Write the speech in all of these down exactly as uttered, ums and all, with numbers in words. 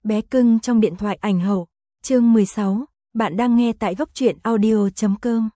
Bé cưng trong điện thoại ảnh hậu, chương mười sáu, bạn đang nghe tại góc truyện audio chấm com.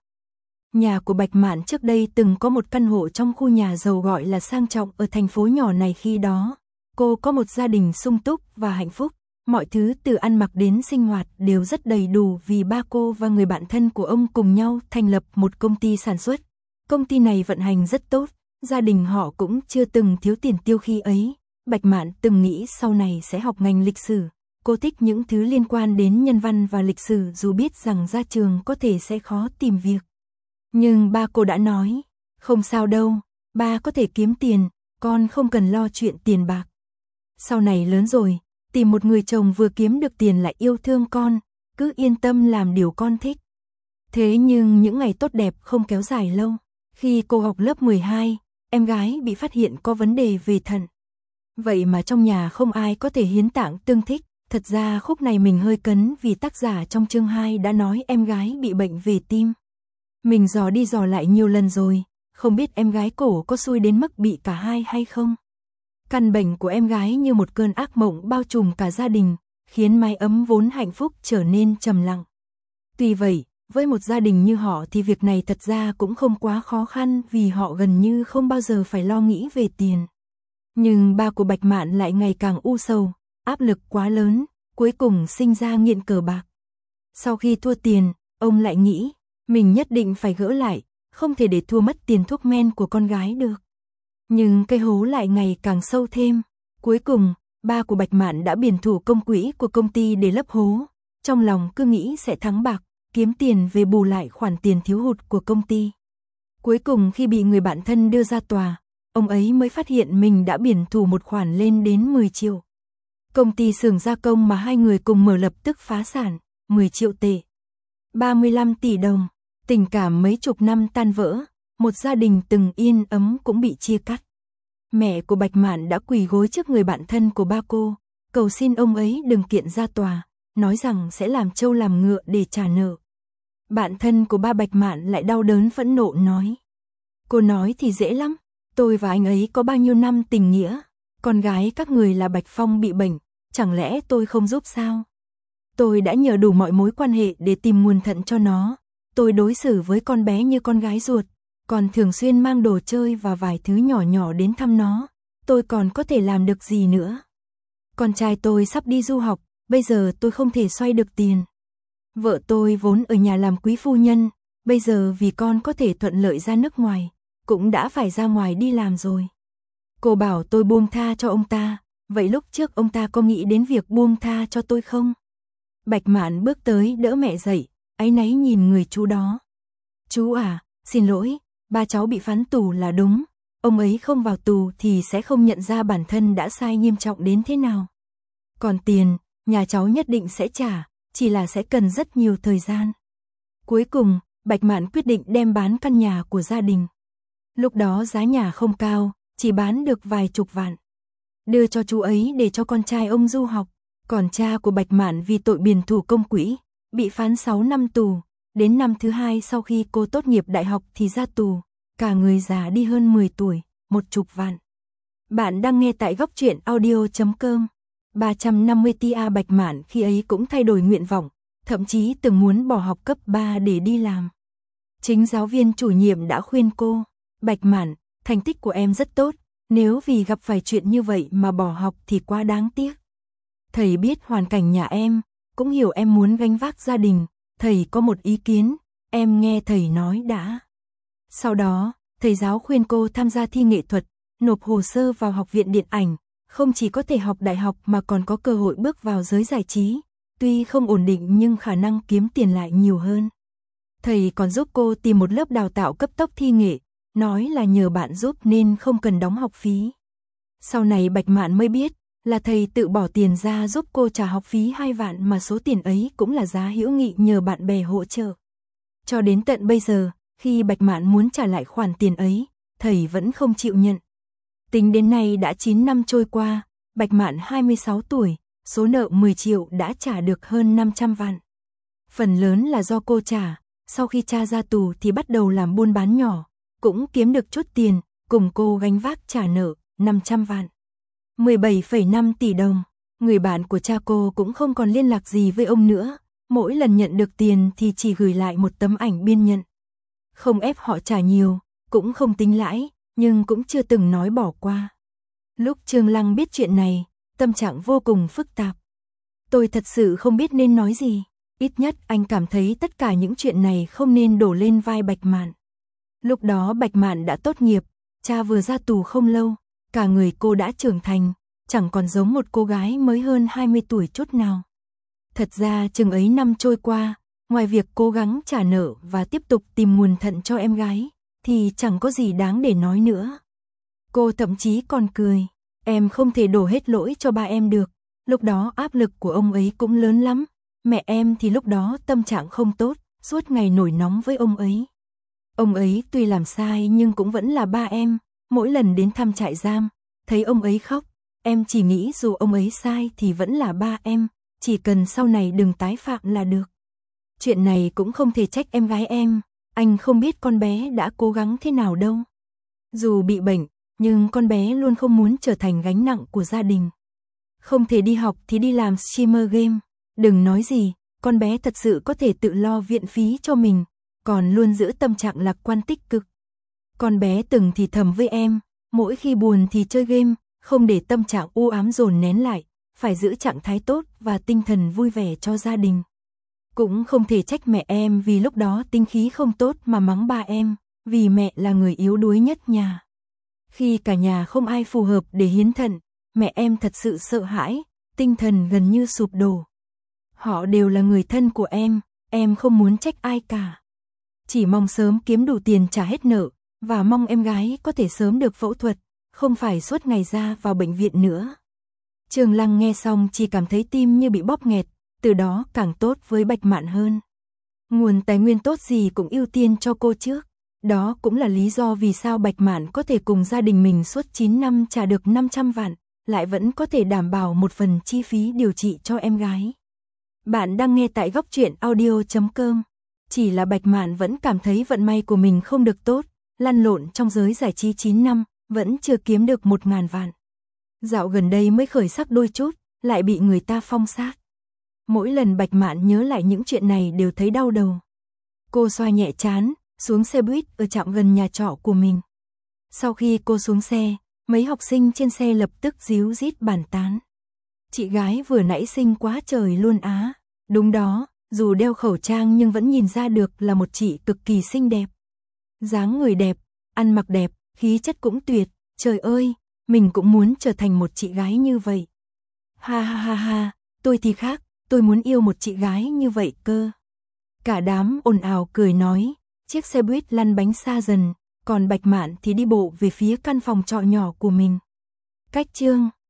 Nhà của Bạch Mạn trước đây từng có một căn hộ trong khu nhà giàu gọi là sang trọng ở thành phố nhỏ này khi đó. Cô có một gia đình sung túc và hạnh phúc, mọi thứ từ ăn mặc đến sinh hoạt đều rất đầy đủ vì ba cô và người bạn thân của ông cùng nhau thành lập một công ty sản xuất. Công ty này vận hành rất tốt, gia đình họ cũng chưa từng thiếu tiền tiêu khi ấy. Bạch Mạn từng nghĩ sau này sẽ học ngành lịch sử. Cô thích những thứ liên quan đến nhân văn và lịch sử dù biết rằng ra trường có thể sẽ khó tìm việc. Nhưng ba cô đã nói, không sao đâu, ba có thể kiếm tiền, con không cần lo chuyện tiền bạc. Sau này lớn rồi, tìm một người chồng vừa kiếm được tiền lại yêu thương con, cứ yên tâm làm điều con thích. Thế nhưng những ngày tốt đẹp không kéo dài lâu. Khi cô học lớp mười hai, em gái bị phát hiện có vấn đề về thận. Vậy mà trong nhà không ai có thể hiến tạng tương thích. Thật ra khúc này mình hơi cấn vì tác giả trong chương hai đã nói em gái bị bệnh về tim. Mình dò đi dò lại nhiều lần rồi, không biết em gái cổ có xui đến mức bị cả hai hay không. Căn bệnh của em gái như một cơn ác mộng bao trùm cả gia đình, khiến mái ấm vốn hạnh phúc trở nên trầm lặng. Tuy vậy, với một gia đình như họ thì việc này thật ra cũng không quá khó khăn vì họ gần như không bao giờ phải lo nghĩ về tiền. Nhưng ba của Bạch Mạn lại ngày càng u sầu, áp lực quá lớn, cuối cùng sinh ra nghiện cờ bạc. Sau khi thua tiền, ông lại nghĩ, mình nhất định phải gỡ lại, không thể để thua mất tiền thuốc men của con gái được. Nhưng cái hố lại ngày càng sâu thêm. Cuối cùng, ba của Bạch Mạn đã biển thủ công quỹ của công ty để lấp hố. Trong lòng cứ nghĩ sẽ thắng bạc, kiếm tiền về bù lại khoản tiền thiếu hụt của công ty. Cuối cùng khi bị người bạn thân đưa ra tòa, ông ấy mới phát hiện mình đã biển thủ một khoản lên đến mười triệu. Công ty xưởng gia công mà hai người cùng mở lập tức phá sản, mười triệu tệ. ba mươi lăm tỷ đồng, tình cảm mấy chục năm tan vỡ, một gia đình từng yên ấm cũng bị chia cắt. Mẹ của Bạch Mạn đã quỳ gối trước người bạn thân của ba cô, cầu xin ông ấy đừng kiện ra tòa, nói rằng sẽ làm trâu làm ngựa để trả nợ. Bạn thân của ba Bạch Mạn lại đau đớn phẫn nộ nói. Cô nói thì dễ lắm, tôi và anh ấy có bao nhiêu năm tình nghĩa. Con gái các người là Bạch Phong bị bệnh, chẳng lẽ tôi không giúp sao? Tôi đã nhờ đủ mọi mối quan hệ để tìm nguồn thận cho nó. Tôi đối xử với con bé như con gái ruột, còn thường xuyên mang đồ chơi và vài thứ nhỏ nhỏ đến thăm nó. Tôi còn có thể làm được gì nữa? Con trai tôi sắp đi du học, bây giờ tôi không thể xoay được tiền. Vợ tôi vốn ở nhà làm quý phu nhân, bây giờ vì con có thể thuận lợi ra nước ngoài, cũng đã phải ra ngoài đi làm rồi. Cô bảo tôi buông tha cho ông ta, vậy lúc trước ông ta có nghĩ đến việc buông tha cho tôi không? Bạch Mạn bước tới đỡ mẹ dậy, áy náy nhìn người chú đó. Chú à, xin lỗi, ba cháu bị phán tù là đúng, ông ấy không vào tù thì sẽ không nhận ra bản thân đã sai nghiêm trọng đến thế nào. Còn tiền, nhà cháu nhất định sẽ trả, chỉ là sẽ cần rất nhiều thời gian. Cuối cùng, Bạch Mạn quyết định đem bán căn nhà của gia đình. Lúc đó giá nhà không cao, chỉ bán được vài chục vạn. Đưa cho chú ấy để cho con trai ông du học. Còn cha của Bạch Mạn vì tội biển thủ công quỹ, bị phán sáu năm tù. Đến năm thứ hai sau khi cô tốt nghiệp đại học thì ra tù. Cả người già đi hơn mười tuổi, một chục vạn. Bạn đang nghe tại góc truyện audio chấm com. ba trăm năm mươi ti a Bạch Mạn khi ấy cũng thay đổi nguyện vọng, thậm chí từng muốn bỏ học cấp ba để đi làm. Chính giáo viên chủ nhiệm đã khuyên cô, Bạch Mạn, thành tích của em rất tốt, nếu vì gặp phải chuyện như vậy mà bỏ học thì quá đáng tiếc. Thầy biết hoàn cảnh nhà em, cũng hiểu em muốn gánh vác gia đình, thầy có một ý kiến, em nghe thầy nói đã. Sau đó, thầy giáo khuyên cô tham gia thi nghệ thuật, nộp hồ sơ vào học viện điện ảnh, không chỉ có thể học đại học mà còn có cơ hội bước vào giới giải trí, tuy không ổn định nhưng khả năng kiếm tiền lại nhiều hơn. Thầy còn giúp cô tìm một lớp đào tạo cấp tốc thi nghệ, nói là nhờ bạn giúp nên không cần đóng học phí. Sau này Bạch Mạn mới biết, là thầy tự bỏ tiền ra giúp cô trả học phí hai vạn mà số tiền ấy cũng là giá hữu nghị nhờ bạn bè hỗ trợ. Cho đến tận bây giờ, khi Bạch Mạn muốn trả lại khoản tiền ấy, thầy vẫn không chịu nhận. Tính đến nay đã chín năm trôi qua, Bạch Mạn hai mươi sáu tuổi, số nợ mười triệu đã trả được hơn năm trăm vạn. Phần lớn là do cô trả, sau khi cha ra tù thì bắt đầu làm buôn bán nhỏ, cũng kiếm được chút tiền, cùng cô gánh vác trả nợ năm trăm vạn. mười bảy phẩy năm tỷ đồng. Người bạn của cha cô cũng không còn liên lạc gì với ông nữa, mỗi lần nhận được tiền thì chỉ gửi lại một tấm ảnh biên nhận. Không ép họ trả nhiều, cũng không tính lãi, nhưng cũng chưa từng nói bỏ qua. Lúc Trương Lăng biết chuyện này, tâm trạng vô cùng phức tạp. Tôi thật sự không biết nên nói gì, ít nhất anh cảm thấy tất cả những chuyện này không nên đổ lên vai Bạch Mạn. Lúc đó Bạch Mạn đã tốt nghiệp, cha vừa ra tù không lâu, cả người cô đã trưởng thành, chẳng còn giống một cô gái mới hơn hai mươi tuổi chút nào. Thật ra chừng ấy năm trôi qua, ngoài việc cố gắng trả nợ và tiếp tục tìm nguồn thận cho em gái, thì chẳng có gì đáng để nói nữa. Cô thậm chí còn cười, em không thể đổ hết lỗi cho ba em được, lúc đó áp lực của ông ấy cũng lớn lắm, mẹ em thì lúc đó tâm trạng không tốt, suốt ngày nổi nóng với ông ấy. Ông ấy tuy làm sai nhưng cũng vẫn là ba em, mỗi lần đến thăm trại giam, thấy ông ấy khóc, em chỉ nghĩ dù ông ấy sai thì vẫn là ba em, chỉ cần sau này đừng tái phạm là được. Chuyện này cũng không thể trách em gái em, anh không biết con bé đã cố gắng thế nào đâu. Dù bị bệnh, nhưng con bé luôn không muốn trở thành gánh nặng của gia đình. Không thể đi học thì đi làm streamer game, đừng nói gì, con bé thật sự có thể tự lo viện phí cho mình, còn luôn giữ tâm trạng lạc quan tích cực. Con bé từng thì thầm với em, mỗi khi buồn thì chơi game, không để tâm trạng u ám dồn nén lại, phải giữ trạng thái tốt và tinh thần vui vẻ cho gia đình. Cũng không thể trách mẹ em vì lúc đó tinh khí không tốt mà mắng ba em, vì mẹ là người yếu đuối nhất nhà. Khi cả nhà không ai phù hợp để hiến thận, mẹ em thật sự sợ hãi, tinh thần gần như sụp đổ. Họ đều là người thân của em, em không muốn trách ai cả. Chỉ mong sớm kiếm đủ tiền trả hết nợ, và mong em gái có thể sớm được phẫu thuật, không phải suốt ngày ra vào bệnh viện nữa. Trương Lăng nghe xong chỉ cảm thấy tim như bị bóp nghẹt, từ đó càng tốt với Bạch Mạn hơn. Nguồn tài nguyên tốt gì cũng ưu tiên cho cô trước. Đó cũng là lý do vì sao Bạch Mạn có thể cùng gia đình mình suốt chín năm trả được năm trăm vạn, lại vẫn có thể đảm bảo một phần chi phí điều trị cho em gái. Bạn đang nghe tại góc truyện audio chấm com. Chỉ là Bạch Mạn vẫn cảm thấy vận may của mình không được tốt, lăn lộn trong giới giải trí chín năm, vẫn chưa kiếm được một ngàn vạn. Dạo gần đây mới khởi sắc đôi chút, lại bị người ta phong sát. Mỗi lần Bạch Mạn nhớ lại những chuyện này đều thấy đau đầu. Cô xoa nhẹ trán, xuống xe buýt ở trạm gần nhà trọ của mình. Sau khi cô xuống xe, mấy học sinh trên xe lập tức díu dít bàn tán. Chị gái vừa nãy xinh quá trời luôn á. Đúng đó, dù đeo khẩu trang nhưng vẫn nhìn ra được là một chị cực kỳ xinh đẹp. Dáng người đẹp, ăn mặc đẹp, khí chất cũng tuyệt. Trời ơi, mình cũng muốn trở thành một chị gái như vậy. Ha ha ha ha, tôi thì khác, tôi muốn yêu một chị gái như vậy cơ. Cả đám ồn ào cười nói, chiếc xe buýt lăn bánh xa dần, còn Bạch Mạn thì đi bộ về phía căn phòng trọ nhỏ của mình. Cách chương